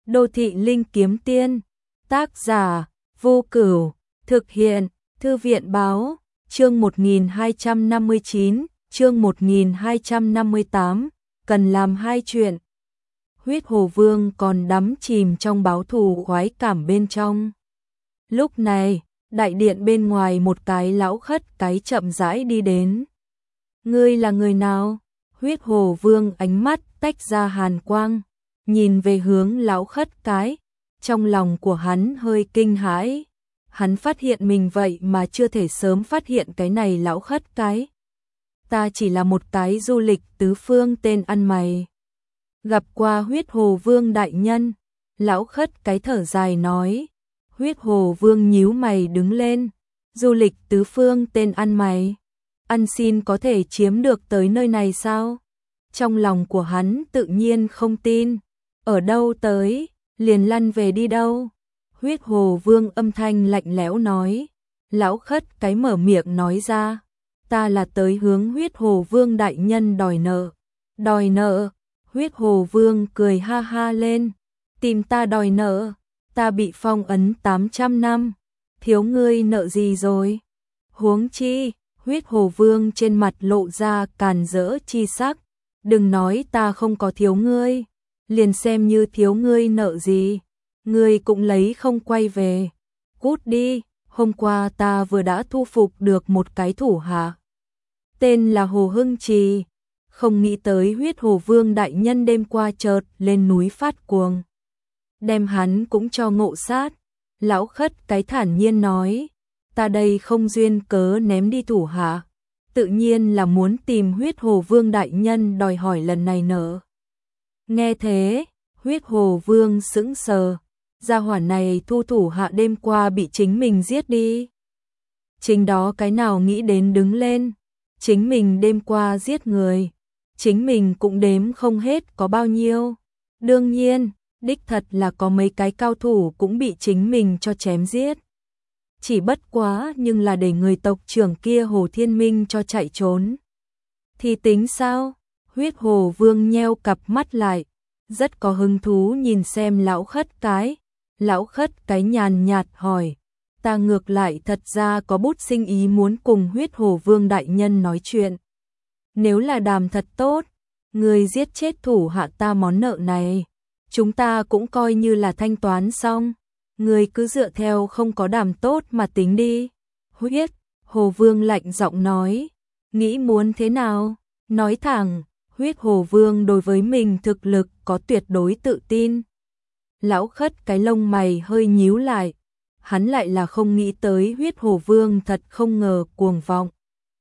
Đô thị linh kiếm tiên, tác giả, Vô Cửu, thực hiện, Thư viện báo, chương 1259, chương 1258, cần làm hai chuyện. Huyết Hồ Vương còn đắm chìm trong báo thù khoái cảm bên trong. Lúc này, đại điện bên ngoài một cái lão khất cái chậm rãi đi đến. Ngươi là người nào? Huyết Hồ Vương ánh mắt tách ra hàn quang, nhìn về hướng lão khất cái, trong lòng của hắn hơi kinh hãi. Hắn phát hiện mình vậy mà chưa thể sớm phát hiện cái này lão khất cái. Ta chỉ là một cái du lịch tứ phương tên ăn mày. Gặp qua Huyết Hồ Vương đại nhân, lão khất cái thở dài nói. Huyết Hồ Vương nhíu mày đứng lên, du lịch tứ phương tên ăn mày. Ăn xin có thể chiếm được tới nơi này sao? Trong lòng của hắn tự nhiên không tin. Ở đâu tới, liền lăn về đi đâu? Huyết Hồ Vương âm thanh lạnh lẽo nói. Lão khất cái mở miệng nói ra. Ta là tới hướng Huyết Hồ Vương đại nhân đòi nợ. Đòi nợ? Huyết Hồ Vương cười ha ha lên. Tìm ta đòi nợ? Ta bị phong ấn 800 năm. Thiếu ngươi nợ gì rồi? Huống chi, Huyết Hồ Vương trên mặt lộ ra càn rỡ chi sắc. Đừng nói ta không có thiếu ngươi. Liền xem như thiếu ngươi nợ gì. Ngươi cũng lấy không quay về. Cút đi, hôm qua ta vừa đã thu phục được một cái thủ hạ. Tên là Hồ Hưng Trì. Không nghĩ tới Huyết Hồ Vương đại nhân đêm qua chợt lên núi phát cuồng. Đem hắn cũng cho ngộ sát. Lão khất cái thản nhiên nói. Ta đây không duyên cớ ném đi thủ hạ. Tự nhiên là muốn tìm Huyết Hồ Vương đại nhân đòi hỏi lần này nợ. Nghe thế, Huyết Hồ Vương sững sờ. Gia hỏa này thu thủ hạ đêm qua bị chính mình giết đi. Chính đó cái nào nghĩ đến đứng lên. Chính mình đêm qua giết người. Chính mình cũng đếm không hết có bao nhiêu. Đương nhiên, đích thật là có mấy cái cao thủ cũng bị chính mình cho chém giết. Chỉ bất quá nhưng là để người tộc trưởng kia Hồ Thiên Minh cho chạy trốn. Thì tính sao? Huyết Hồ Vương nheo cặp mắt lại. Rất có hứng thú nhìn xem lão khất cái. Lão khất cái nhàn nhạt hỏi. Ta ngược lại thật ra có bút sinh ý muốn cùng Huyết Hồ Vương đại nhân nói chuyện. Nếu là đàm thật tốt, người giết chết thủ hạ ta món nợ này, chúng ta cũng coi như là thanh toán xong. Người cứ dựa theo không có đàm tốt mà tính đi. Huyết Hồ Vương lạnh giọng nói. Nghĩ muốn thế nào? Nói thẳng. Huyết Hồ Vương đối với mình thực lực có tuyệt đối tự tin. Lão khất cái lông mày hơi nhíu lại. Hắn lại là không nghĩ tới Huyết Hồ Vương thật không ngờ cuồng vọng.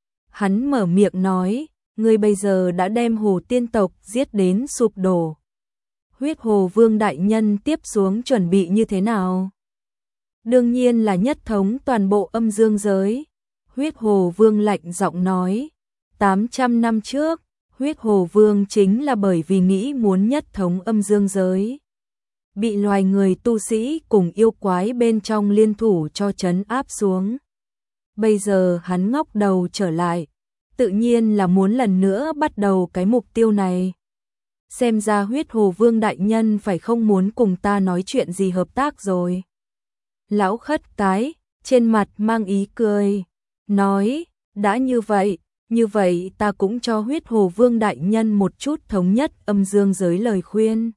Hắn mở miệng nói. Ngươi bây giờ đã đem Hồ Tiên tộc giết đến sụp đổ. Huyết Hồ Vương đại nhân tiếp xuống chuẩn bị như thế nào? Đương nhiên là nhất thống toàn bộ âm dương giới. Huyết Hồ Vương lạnh giọng nói. 800 năm trước, Huyết Hồ Vương chính là bởi vì nghĩ muốn nhất thống âm dương giới. Bị loài người tu sĩ cùng yêu quái bên trong liên thủ cho trấn áp xuống. Bây giờ hắn ngóc đầu trở lại. Tự nhiên là muốn lần nữa bắt đầu cái mục tiêu này. Xem ra Huyết Hồ Vương đại nhân phải không muốn cùng ta nói chuyện gì hợp tác rồi. Lão khất cái, trên mặt mang ý cười, nói, đã như vậy ta cũng cho Huyết Hồ Vương đại nhân một chút thống nhất âm dương giới lời khuyên.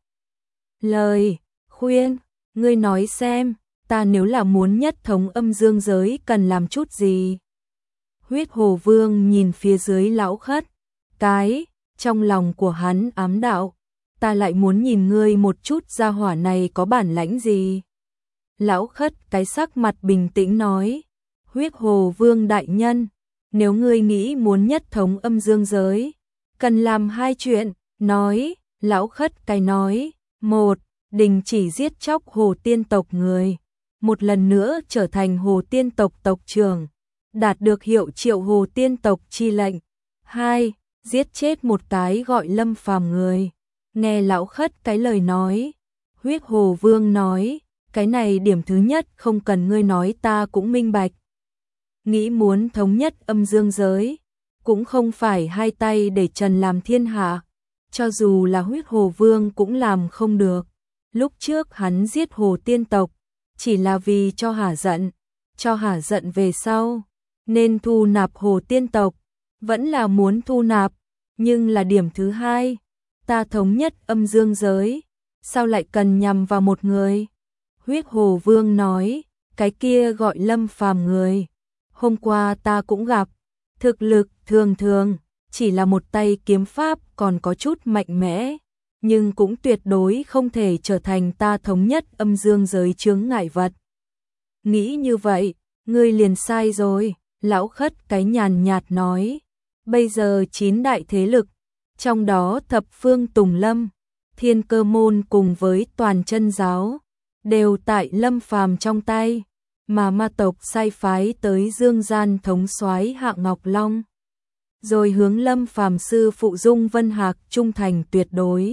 Lời khuyên, ngươi nói xem, ta nếu là muốn nhất thống âm dương giới cần làm chút gì? Huyết Hồ Vương nhìn phía dưới lão khất cái, trong lòng của hắn ám đạo, ta lại muốn nhìn ngươi một chút gia hỏa này có bản lãnh gì. Lão khất cái sắc mặt bình tĩnh nói, Huyết Hồ Vương đại nhân, nếu ngươi nghĩ muốn nhất thống âm dương giới, cần làm hai chuyện, nói, lão khất cái nói, một, đình chỉ giết chóc Hồ Tiên tộc người, một lần nữa trở thành Hồ Tiên tộc tộc trưởng. Đạt được hiệu triệu Hồ Tiên tộc chi lệnh. 2. Giết chết một cái gọi Lâm Phàm người. Nghe lão khất cái lời nói. Huyết Hồ Vương nói. Cái này điểm thứ nhất không cần ngươi nói ta cũng minh bạch. Nghĩ muốn thống nhất âm dương giới. Cũng không phải hai tay để trần làm thiên hạ. Cho dù là Huyết Hồ Vương cũng làm không được. Lúc trước hắn giết Hồ Tiên tộc, chỉ là vì cho hả giận về sau, nên thu nạp Hồ Tiên tộc, vẫn là muốn thu nạp, nhưng là điểm thứ hai, ta thống nhất âm dương giới, sao lại cần nhằm vào một người? Huyết Hồ Vương nói, cái kia gọi Lâm Phàm người, hôm qua ta cũng gặp, thực lực thường thường, chỉ là một tay kiếm pháp còn có chút mạnh mẽ, nhưng cũng tuyệt đối không thể trở thành ta thống nhất âm dương giới chướng ngại vật. Nghĩ như vậy, ngươi liền sai rồi, lão khất cái nhàn nhạt nói. Bây giờ 9 đại thế lực, trong đó thập phương Tùng Lâm, Thiên Cơ Môn cùng với toàn chân giáo, đều tại Lâm Phàm trong tay, mà ma tộc sai phái tới Dương Gian thống soái Hạng Ngọc Long, rồi hướng Lâm Phàm sư phụ Dung Vân Hạc trung thành tuyệt đối.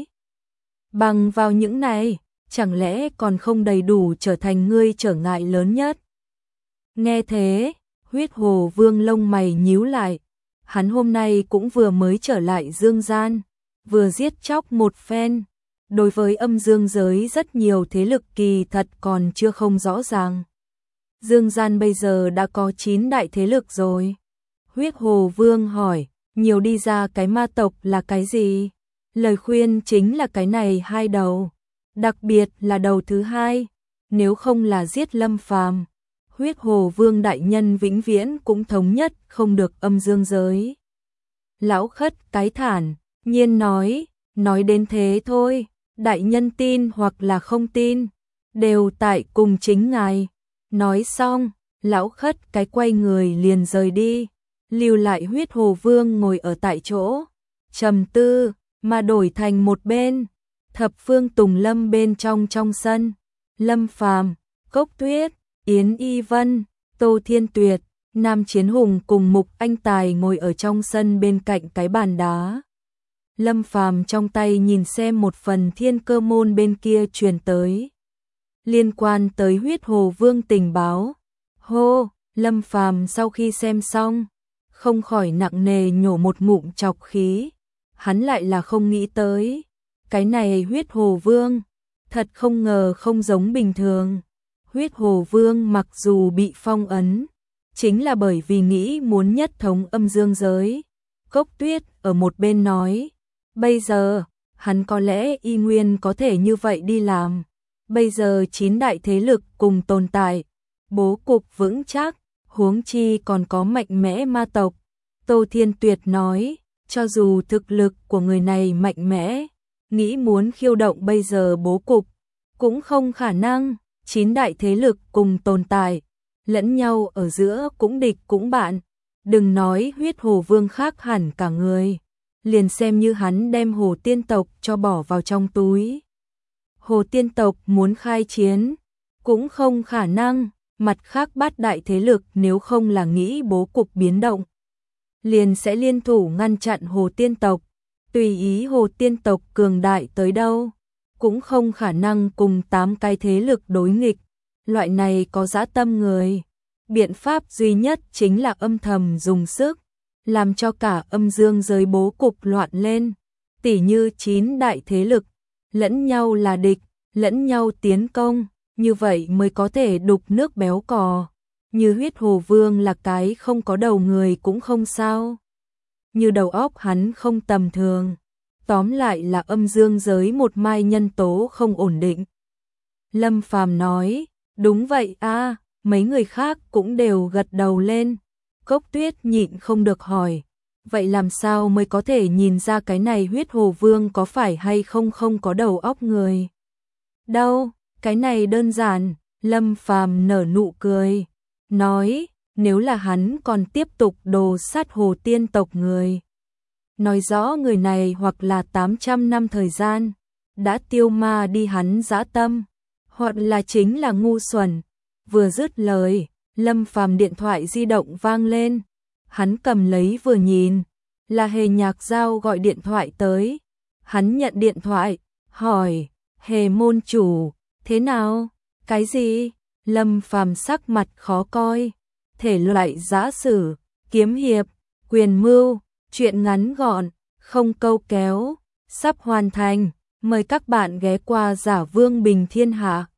Bằng vào những này, chẳng lẽ còn không đầy đủ trở thành ngươi trở ngại lớn nhất? Nghe thế, Huyết Hồ Vương lông mày nhíu lại, hắn hôm nay cũng vừa mới trở lại Dương Gian, vừa giết chóc một phen, đối với âm dương giới rất nhiều thế lực kỳ thật còn chưa không rõ ràng. Dương Gian bây giờ đã có 9 đại thế lực rồi. Huyết Hồ Vương hỏi, nhiều đi ra cái ma tộc là cái gì? Lời khuyên chính là cái này hai đầu, đặc biệt là đầu thứ hai, nếu không là giết Lâm Phàm, Huyết Hồ Vương đại nhân vĩnh viễn cũng thống nhất không được âm dương giới. Lão khất cái thản nhiên nói đến thế thôi, đại nhân tin hoặc là không tin, đều tại cùng chính ngài. Nói xong, lão khất cái quay người liền rời đi, lưu lại Huyết Hồ Vương ngồi ở tại chỗ, trầm tư, mà đổi thành một bên, thập phương Tùng Lâm bên trong sân, Lâm Phàm, Cốc Tuyết, Yến Y Vân, Tô Thiên Tuyệt, Nam Chiến Hùng cùng Mục Anh Tài ngồi ở trong sân bên cạnh cái bàn đá. Lâm Phàm trong tay nhìn xem một phần Thiên Cơ Môn bên kia truyền tới, liên quan tới Huyết Hồ Vương tình báo. Hô, Lâm Phàm sau khi xem xong, không khỏi nặng nề nhổ một ngụm trọc khí, hắn lại là không nghĩ tới, cái này Huyết Hồ Vương, thật không ngờ không giống bình thường. Huyết Hồ Vương mặc dù bị phong ấn, chính là bởi vì nghĩ muốn nhất thống âm dương giới. Cốc Tuyết ở một bên nói, bây giờ, hắn có lẽ y nguyên có thể như vậy đi làm. Bây giờ 9 đại thế lực cùng tồn tại, bố cục vững chắc, huống chi còn có mạnh mẽ ma tộc. Tô Thiên Tuyệt nói, cho dù thực lực của người này mạnh mẽ, nghĩ muốn khiêu động bây giờ bố cục, cũng không khả năng. 9 đại thế lực cùng tồn tại, lẫn nhau ở giữa cũng địch cũng bạn. Đừng nói Huyết Hồ Vương khác hẳn cả người, liền xem như hắn đem Hồ Tiên tộc cho bỏ vào trong túi, Hồ Tiên tộc muốn khai chiến, cũng không khả năng. Mặt khác 8 đại thế lực nếu không là nghĩ bố cục biến động, liền sẽ liên thủ ngăn chặn Hồ Tiên tộc. Tùy ý Hồ Tiên tộc cường đại tới đâu, cũng không khả năng cùng 8 cái thế lực đối nghịch. Loại này có dã tâm người, biện pháp duy nhất chính là âm thầm dùng sức, làm cho cả âm dương giới bố cục loạn lên. Tỉ như 9 đại thế lực, lẫn nhau là địch, lẫn nhau tiến công, như vậy mới có thể đục nước béo cò. Như Huyết Hồ Vương là cái không có đầu người cũng không sao, như đầu óc hắn không tầm thường. Tóm lại là âm dương giới một mai nhân tố không ổn định. Lâm Phàm nói, đúng vậy a, mấy người khác cũng đều gật đầu lên. Cốc Tuyết nhịn không được hỏi, vậy làm sao mới có thể nhìn ra cái này Huyết Hồ Vương có phải hay không không có đầu óc người? Đâu, cái này đơn giản. Lâm Phàm nở nụ cười, nói, nếu là hắn còn tiếp tục đồ sát Hồ Tiên tộc người, nói rõ người này hoặc là 800 năm thời gian đã tiêu ma đi hắn dã tâm, hoặc là chính là ngu xuẩn. Vừa dứt lời, Lâm Phàm điện thoại di động vang lên, hắn cầm lấy vừa nhìn, là Hề Nhạc Giao gọi điện thoại tới. Hắn nhận điện thoại, hỏi, Hề môn chủ, thế nào? Cái gì? Lâm Phàm sắc mặt khó coi, thể loại giã sử, kiếm hiệp, quyền mưu, chuyện ngắn gọn, không câu kéo, sắp hoàn thành, Mời các bạn ghé qua Giả Vương Bình Thiên Hạ.